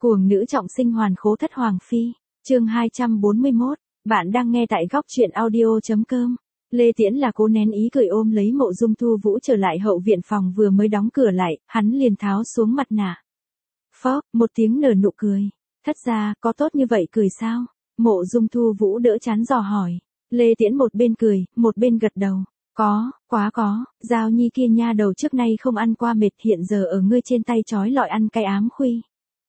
Cuồng nữ trọng sinh hoàn khố thất hoàng phi, chương 241, bạn đang nghe tại góc truyện audio.com. Lê Tiễn là cố nén ý cười ôm lấy Mộ Dung Thu Vũ trở lại hậu viện phòng vừa mới đóng cửa lại, hắn liền tháo xuống mặt nạ. Phó, một tiếng nở nụ cười. Thất gia, có tốt như vậy cười sao? Mộ Dung Thu Vũ đỡ chán dò hỏi. Lê Tiễn một bên cười, một bên gật đầu. Quá có, Giao Nhi kia nha đầu trước nay không ăn qua mệt, hiện giờ ở ngươi trên tay trói lọi ăn cay ám khuy.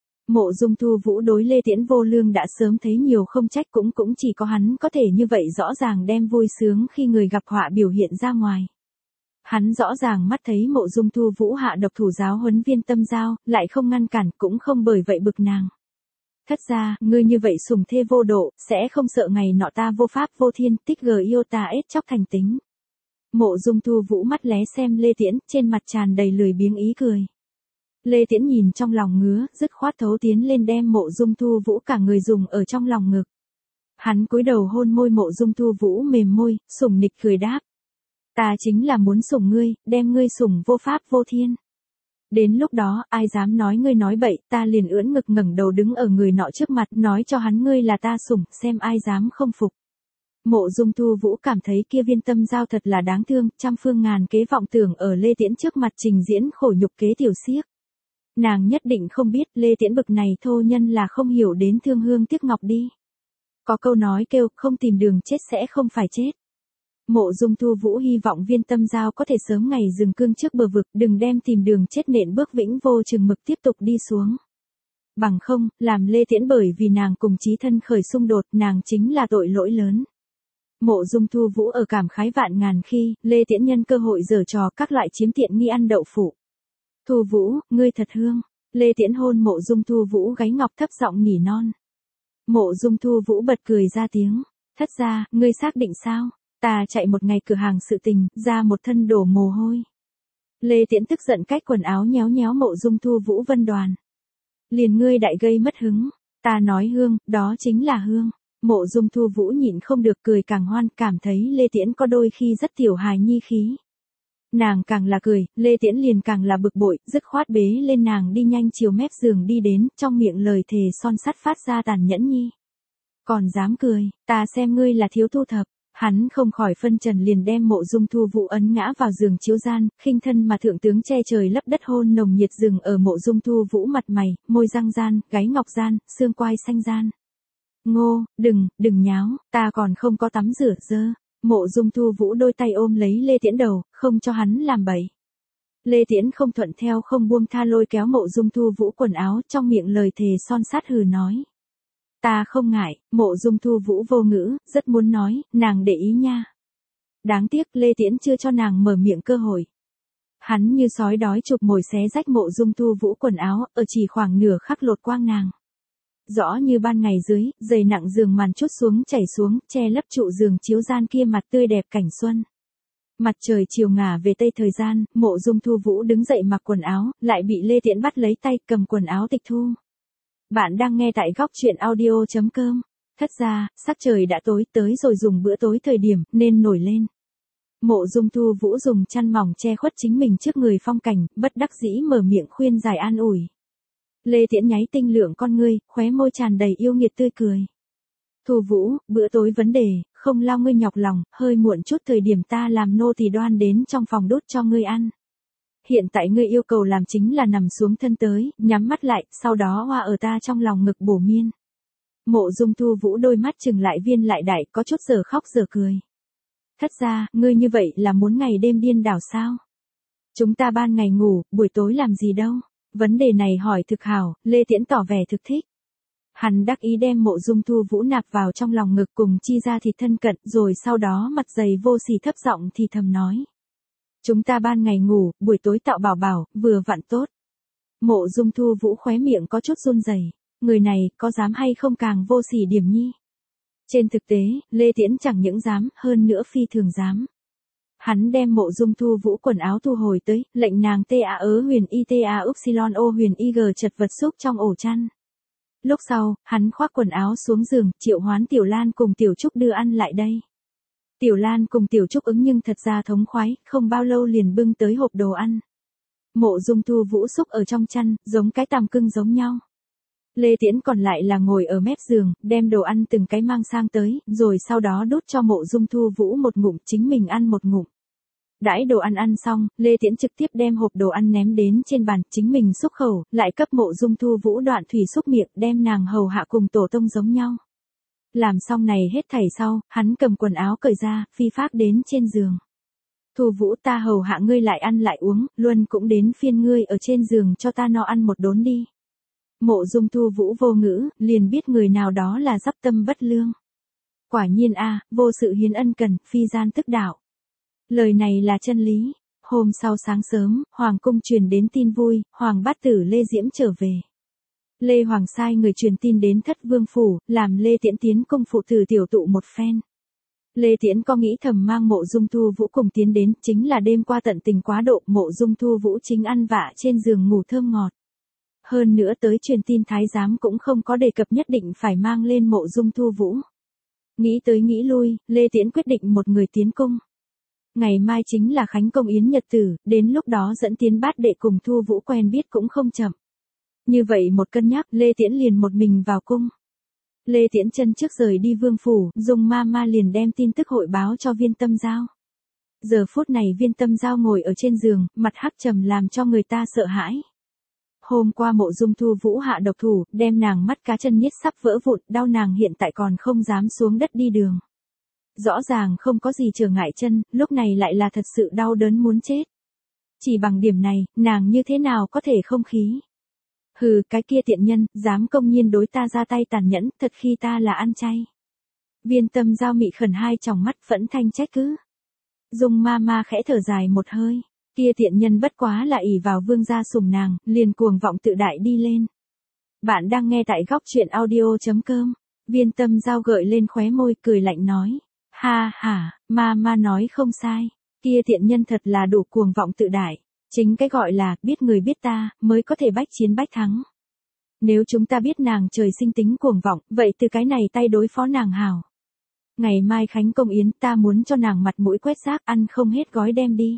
Mộ Dung Thu Vũ đối Lê Tiễn vô lương đã sớm thấy nhiều không trách, cũng chỉ có hắn có thể như vậy rõ ràng đem vui sướng khi người gặp họa biểu hiện ra ngoài. Hắn rõ ràng mắt thấy Mộ Dung Thu Vũ hạ độc thủ giáo huấn Viên Tâm Giao, lại không ngăn cản, cũng không bởi vậy bực nàng. Thất gia, ngươi như vậy sủng thê vô độ, sẽ không sợ ngày nọ ta vô pháp vô thiên, tích gờ yêu ta ết chóc thành tính. Mộ Dung Thu Vũ mắt lé xem Lê Tiễn, trên mặt tràn đầy lười biếng ý cười. Lê Tiễn nhìn trong lòng ngứa, dứt khoát thấu tiến lên đem Mộ Dung Thu Vũ cả người dùng ở trong lòng ngực. Hắn cúi đầu hôn môi Mộ Dung Thu Vũ mềm môi, sủng nịch cười đáp. Ta chính là muốn sủng ngươi, đem ngươi sủng vô pháp vô thiên. Đến lúc đó, ai dám nói ngươi nói bậy, ta liền ưỡn ngực ngẩng đầu đứng ở người nọ trước mặt, nói cho hắn ngươi là ta sủng, xem ai dám không phục. Mộ Dung Thu Vũ cảm thấy kia Viên Tâm Giao thật là đáng thương, trăm phương ngàn kế vọng tưởng ở Lê Tiễn trước mặt trình diễn khổ nhục kế tiểu xiếc. Nàng nhất định không biết Lê Tiễn bực này thô nhân là không hiểu đến thương hương tiếc ngọc đi. Có câu nói kêu không tìm đường chết sẽ không phải chết. Mộ Dung Thu Vũ hy vọng Viên Tâm Giao có thể sớm ngày dừng cương trước bờ vực, đừng đem tìm đường chết nện bước vĩnh vô chừng mực tiếp tục đi xuống. Bằng không, làm Lê Tiễn bởi vì nàng cùng chí thân khởi xung đột, nàng chính là tội lỗi lớn. Mộ Dung Thu Vũ ở cảm khái vạn ngàn khi, Lê Tiễn nhân cơ hội giở trò các loại chiếm tiện nghi ăn đậu phụ. Thu Vũ, ngươi thật hương. Lê Tiễn hôn Mộ Dung Thu Vũ gáy ngọc thấp giọng nỉ non. Mộ Dung Thu Vũ bật cười ra tiếng. Thất gia, ngươi xác định sao? Ta chạy một ngày cửa hàng sự tình, ra một thân đổ mồ hôi. Lê Tiễn tức giận cách quần áo nhéo nhéo Mộ Dung Thu Vũ vân đoàn. Liền ngươi đại gây mất hứng. Ta nói hương, đó chính là hương. Mộ Dung Thu Vũ nhịn không được cười càng hoan, cảm thấy Lê Tiễn có đôi khi rất tiểu hài nhi khí. Nàng càng là cười, Lê Tiễn liền càng là bực bội, dứt khoát bế lên nàng đi nhanh chiều mép giường đi đến, trong miệng lời thề son sắt phát ra tàn nhẫn nhi. Còn dám cười, ta xem ngươi là thiếu thu thập. Hắn không khỏi phân trần liền đem Mộ Dung Thu Vũ ấn ngã vào giường chiếu gian, khinh thân mà thượng tướng che trời lấp đất hôn nồng nhiệt rừng ở Mộ Dung Thu Vũ mặt mày, môi răng gian, gáy ngọc gian, xương quai xanh gian. Ngô, đừng nháo, ta còn không có tắm rửa dơ. Mộ Dung Thu Vũ đôi tay ôm lấy Lê Tiễn đầu, không cho hắn làm bậy. Lê Tiễn không thuận theo không buông tha lôi kéo Mộ Dung Thu Vũ quần áo, trong miệng lời thề son sắt hừ nói. Ta không ngại. Mộ Dung Thu Vũ vô ngữ, rất muốn nói, nàng để ý nha. Đáng tiếc Lê Tiễn chưa cho nàng mở miệng cơ hội. Hắn như sói đói chụp mồi xé rách Mộ Dung Thu Vũ quần áo, ở chỉ khoảng nửa khắc lột quang nàng. Rõ như ban ngày dưới, dày nặng giường màn trút xuống chảy xuống, che lấp trụ giường chiếu gian kia mặt tươi đẹp cảnh xuân. Mặt trời chiều ngả về tây thời gian, Mộ Dung Thu Vũ đứng dậy mặc quần áo, lại bị Lê Tiễn bắt lấy tay cầm quần áo tịch thu. Bạn đang nghe tại góc truyện audio.com. Thất gia, sắc trời đã tối tới rồi dùng bữa tối thời điểm, nên nổi lên. Mộ Dung Thu Vũ dùng chăn mỏng che khuất chính mình trước người phong cảnh, bất đắc dĩ mở miệng khuyên giải an ủi. Lê Tiễn nháy tinh lượng con ngươi, khóe môi tràn đầy yêu nghiệt tươi cười. Thu Vũ, bữa tối vấn đề, không lo ngươi nhọc lòng, hơi muộn chút thời điểm ta làm nô tỳ đoan đến trong phòng đút cho ngươi ăn. Hiện tại ngươi yêu cầu làm chính là nằm xuống thân tới, nhắm mắt lại, sau đó hoa ở ta trong lòng ngực bổ miên. Mộ Dung Thu Vũ đôi mắt trừng lại viên lại đại, có chút giờ khóc giờ cười. Thất gia, ngươi như vậy là muốn ngày đêm điên đảo sao? Chúng ta ban ngày ngủ, buổi tối làm gì đâu? Vấn đề này hỏi thực hảo, Lê Tiễn tỏ vẻ thực thích. Hắn đắc ý đem Mộ Dung Thu Vũ nạp vào trong lòng ngực cùng chi ra thịt thân cận, rồi sau đó mặt dày vô sỉ thấp giọng thì thầm nói. Chúng ta ban ngày ngủ, buổi tối tạo bảo bảo, vừa vặn tốt. Mộ Dung Thu Vũ khóe miệng có chút run rẩy, người này có dám hay không càng vô sỉ điểm nhi. Trên thực tế, Lê Tiễn chẳng những dám, hơn nữa phi thường dám. Hắn đem Mộ Dung Thu Vũ quần áo thu hồi tới, lệnh nàng ta huyền ita upsilon o huyền ig chật vật xúc trong ổ chăn. Lúc sau, hắn khoác quần áo xuống giường, triệu hoán Tiểu Lan cùng Tiểu Trúc đưa ăn lại đây. Tiểu Lan cùng Tiểu Trúc ứng nhưng thật ra thống khoái, không bao lâu liền bưng tới hộp đồ ăn. Mộ Dung Thu Vũ xúc ở trong chăn, giống cái tằm cưng giống nhau. Lê Tiễn còn lại là ngồi ở mép giường, đem đồ ăn từng cái mang sang tới, rồi sau đó đút cho Mộ Dung Thu Vũ một ngụm, chính mình ăn một ngụm. Đãi đồ ăn ăn xong, Lê Tiễn trực tiếp đem hộp đồ ăn ném đến trên bàn, chính mình xúc khẩu, lại cấp Mộ Dung Thu Vũ đoạn thủy xúc miệng, đem nàng hầu hạ cùng tổ tông giống nhau. Làm xong này hết thảy sau, hắn cầm quần áo cởi ra, phi phác đến trên giường. Thu Vũ, ta hầu hạ ngươi lại ăn lại uống, luôn cũng đến phiên ngươi ở trên giường cho ta no ăn một đốn đi. Mộ Dung Thu Vũ vô ngữ, liền biết người nào đó là dắp tâm bất lương. Quả nhiên a, vô sự hiến ân cần, phi gian tức đạo. Lời này là chân lý. Hôm sau sáng sớm, Hoàng cung truyền đến tin vui, Hoàng bát tử Lê Diễm trở về. Lê Hoàng sai người truyền tin đến Thất Vương phủ, làm Lê Tiễn tiến cung phụ tử tiểu tụ một phen. Lê Tiễn có nghĩ thầm mang Mộ Dung Thu Vũ cùng tiến đến, chính là đêm qua tận tình quá độ, Mộ Dung Thu Vũ chính ăn vạ trên giường ngủ thơm ngọt. Hơn nữa tới truyền tin thái giám cũng không có đề cập nhất định phải mang lên Mộ Dung Thu Vũ. Nghĩ tới nghĩ lui, Lê Tiễn quyết định một người tiến cung. Ngày mai chính là Khánh Công Yến nhật tử, đến lúc đó dẫn tiến bát đệ cùng Thu Vũ quen biết cũng không chậm. Như vậy một cân nhắc, Lê Tiễn liền một mình vào cung. Lê Tiễn chân trước rời đi vương phủ, Dung ma ma liền đem tin tức hội báo cho Viên Tâm Giao. Giờ phút này Viên Tâm Giao ngồi ở trên giường, mặt hắc trầm làm cho người ta sợ hãi. Hôm qua Mộ Dung Thu Vũ hạ độc thủ, đem nàng mắt cá chân niết sắp vỡ vụn, đau nàng hiện tại còn không dám xuống đất đi đường. Rõ ràng không có gì trở ngại chân, lúc này lại là thật sự đau đớn muốn chết. Chỉ bằng điểm này, nàng như thế nào có thể không khí. Hừ, cái kia tiện nhân, dám công nhiên đối ta ra tay tàn nhẫn, thật khi ta là ăn chay. Viên Tâm Giao mị khẩn hai tròng mắt phẫn thanh trách cứ. Dung ma ma khẽ thở dài một hơi, kia tiện nhân bất quá là ỷ vào vương gia sủng nàng, liền cuồng vọng tự đại đi lên. Bạn đang nghe tại góc truyện audio.com, Viên Tâm Giao gợi lên khóe môi cười lạnh nói. Ha ha, ma nói không sai, kia tiện nhân thật là đủ cuồng vọng tự đại. Chính cái gọi là, biết người biết ta, mới có thể bách chiến bách thắng. Nếu chúng ta biết nàng trời sinh tính cuồng vọng, vậy từ cái này tay đối phó nàng hảo. Ngày mai Khánh Công Yến ta muốn cho nàng mặt mũi quét rác ăn không hết gói đem đi.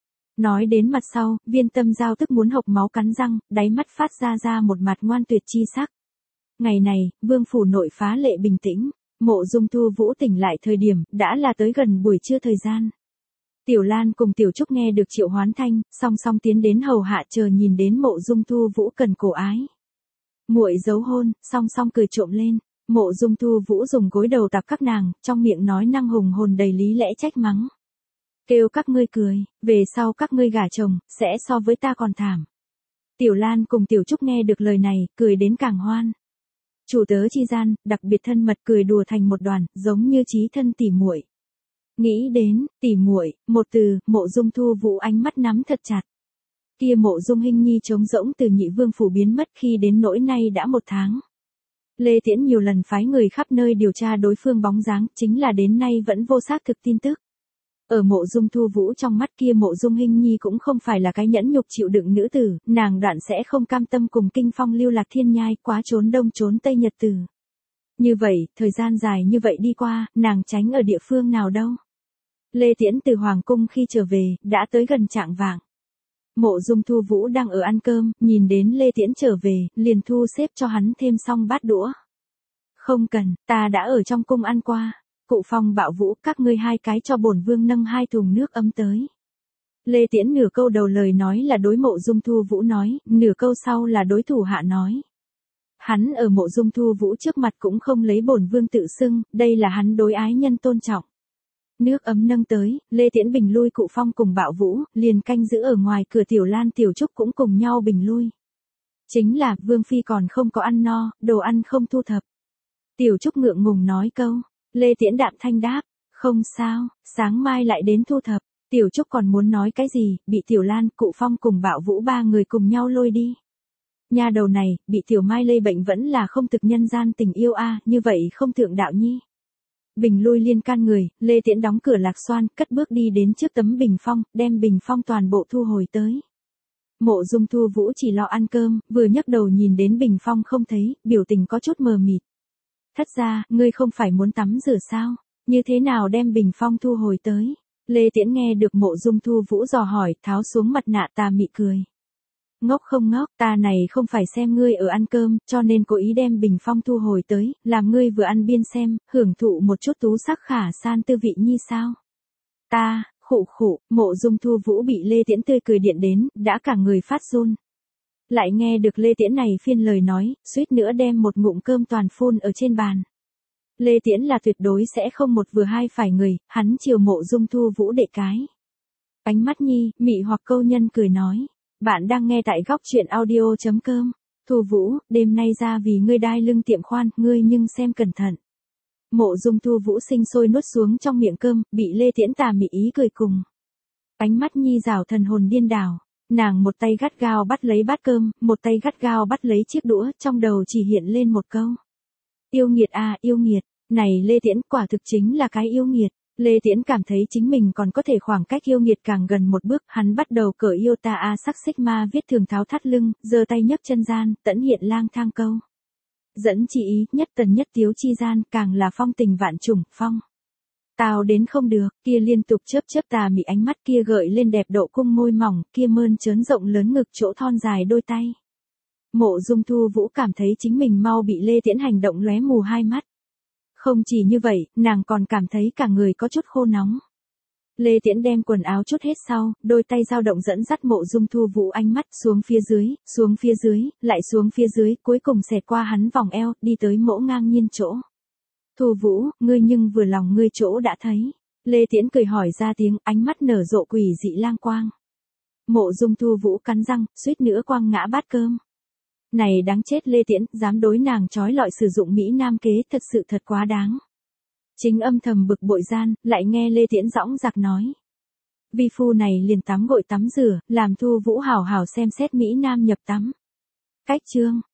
Nói đến mặt sau, Viên Tâm Giao tức muốn hộc máu cắn răng, đáy mắt phát ra một mặt ngoan tuyệt chi sắc. Ngày này, vương phủ nội phá lệ bình tĩnh, Mộ Dung Thu Vũ tỉnh lại thời điểm, đã là tới gần buổi trưa thời gian. Tiểu Lan cùng Tiểu Trúc nghe được triệu hoán thanh, song song tiến đến hầu hạ chờ nhìn đến Mộ Dung Thu Vũ cần cổ ái. Muội giấu hôn, song song cười trộm lên, Mộ Dung Thu Vũ dùng gối đầu tạp các nàng, trong miệng nói năng hùng hồn đầy lý lẽ trách mắng. Kêu các ngươi cười, về sau các ngươi gả chồng, sẽ so với ta còn thảm. Tiểu Lan cùng Tiểu Trúc nghe được lời này, cười đến càng hoan. Chủ tớ chi gian, đặc biệt thân mật cười đùa thành một đoàn, giống như chí thân tỉ muội. Nghĩ đến, tỉ muội, một từ, Mộ Dung Thu Vũ ánh mắt nắm thật chặt. Kia Mộ Dung Hinh Nhi trống rỗng từ Nhị Vương phủ biến mất khi đến nỗi nay đã 1 tháng. Lê Tiễn nhiều lần phái người khắp nơi điều tra đối phương bóng dáng, chính là đến nay vẫn vô xác thực tin tức. Ở Mộ Dung Thu Vũ trong mắt kia Mộ Dung Hinh Nhi cũng không phải là cái nhẫn nhục chịu đựng nữ tử, nàng đoạn sẽ không cam tâm cùng Kinh Phong lưu lạc thiên nhai, quá trốn đông trốn tây nhật tử. Như vậy, thời gian dài như vậy đi qua, nàng tránh ở địa phương nào đâu. Lê Tiễn từ Hoàng cung khi trở về, đã tới gần chạng vạng. Mộ Dung Thu Vũ đang ở ăn cơm, nhìn đến Lê Tiễn trở về, liền thu xếp cho hắn thêm xong bát đũa. Không cần, ta đã ở trong cung ăn qua. Cụ Phong Bạo Vũ, các ngươi hai cái cho bổn vương nâng 2 thùng nước ấm tới. Lê Tiễn nửa câu đầu lời nói là đối Mộ Dung Thu Vũ nói, nửa câu sau là đối thủ hạ nói. Hắn ở Mộ Dung Thu Vũ trước mặt cũng không lấy bổn vương tự xưng, đây là hắn đối ái nhân tôn trọng. Nước ấm nâng tới, Lê Tiễn bình lui Cụ Phong cùng Bạo Vũ, liền canh giữ ở ngoài cửa Tiểu Lan Tiểu Trúc cũng cùng nhau bình lui. Chính là, Vương Phi còn không có ăn no, đồ ăn không thu thập. Tiểu Trúc ngượng ngùng nói câu, Lê Tiễn đạm thanh đáp, không sao, sáng mai lại đến thu thập. Tiểu Trúc còn muốn nói cái gì, bị Tiểu Lan, Cụ Phong cùng Bạo Vũ 3 người cùng nhau lôi đi. Nha đầu này, bị Tiểu Mai lây bệnh vẫn là không thực nhân gian tình yêu a, như vậy không thượng đạo nhi. Bình lui liên can người, Lê Tiễn đóng cửa Lạc Xoan, cất bước đi đến trước tấm bình phong, đem bình phong toàn bộ thu hồi tới. Mộ Dung Thu Vũ chỉ lo ăn cơm, vừa nhấc đầu nhìn đến bình phong không thấy, biểu tình có chút mờ mịt. Thất ra, ngươi không phải muốn tắm rửa sao? Như thế nào đem bình phong thu hồi tới? Lê Tiễn nghe được Mộ Dung Thu Vũ dò hỏi, tháo xuống mặt nạ tà mị cười. ngốc không ngốc, ta này không phải xem ngươi ở ăn cơm, cho nên cố ý đem bình phong thu hồi tới, làm ngươi vừa ăn biên xem, hưởng thụ một chút tú sắc khả san tư vị nhi sao. Ta, khụ khụ, Mộ Dung Thu Vũ bị Lê Tiễn tươi cười điện đến, đã cả người phát run. Lại nghe được Lê Tiễn này phiên lời nói, suýt nữa đem một ngụm cơm toàn phun ở trên bàn. Lê Tiễn là tuyệt đối sẽ không một vừa hai phải người, hắn chiều Mộ Dung Thu Vũ đệ cái. Ánh mắt nhi, mị hoặc câu nhân cười nói. Bạn đang nghe tại góc truyện audio.com. Thu Vũ, đêm nay ra vì ngươi đai lưng tiệm khoan, ngươi nhưng xem cẩn thận. Mộ Dung Thu Vũ sinh sôi nuốt xuống trong miệng cơm, bị Lê Tiễn tà mị ý cười cùng. Ánh mắt nhi rảo thần hồn điên đảo. Nàng một tay gắt gao bắt lấy bát cơm, một tay gắt gao bắt lấy chiếc đũa, trong đầu chỉ hiện lên một câu. Yêu nghiệt à, yêu nghiệt. Này Lê Tiễn quả thực chính là cái yêu nghiệt. Lê Tiễn cảm thấy chính mình còn có thể khoảng cách yêu nghiệt càng gần một bước, hắn bắt đầu cởi yêu ta a sắc xích ma viết thường tháo thắt lưng, giơ tay nhấc chân gian, tẫn hiện lang thang câu. Dẫn chỉ ý, nhất tần nhất tiếu chi gian, càng là phong tình vạn trùng, phong. Tao đến không được, kia liên tục chớp chớp tà mị ánh mắt kia gợi lên đẹp độ cung môi mỏng, kia mơn trớn rộng lớn ngực chỗ thon dài đôi tay. Mộ Dung Thu Vũ cảm thấy chính mình mau bị Lê Tiễn hành động lóe mù hai mắt. Không chỉ như vậy, nàng còn cảm thấy cả người có chút khô nóng. Lê Tiễn đem quần áo chút hết sau, đôi tay dao động dẫn dắt Mộ Dung Thu Vũ ánh mắt xuống phía dưới, lại xuống phía dưới, cuối cùng xẹt qua hắn vòng eo, đi tới mỗ ngang nhiên chỗ. Thu Vũ, ngươi nhưng vừa lòng ngươi chỗ đã thấy. Lê Tiễn cười hỏi ra tiếng, ánh mắt nở rộ quỷ dị lang quang. Mộ Dung Thu Vũ cắn răng, suýt nữa quăng ngã bát cơm. Này đáng chết Lê Tiễn, dám đối nàng trói lọi sử dụng Mỹ Nam kế, thật sự thật quá đáng. Chính âm thầm bực bội gian, lại nghe Lê Tiễn dõng dạc nói. Vi phu này liền tắm gội tắm rửa, làm Thu Vũ hảo hảo xem xét Mỹ Nam nhập tắm. Cách chương.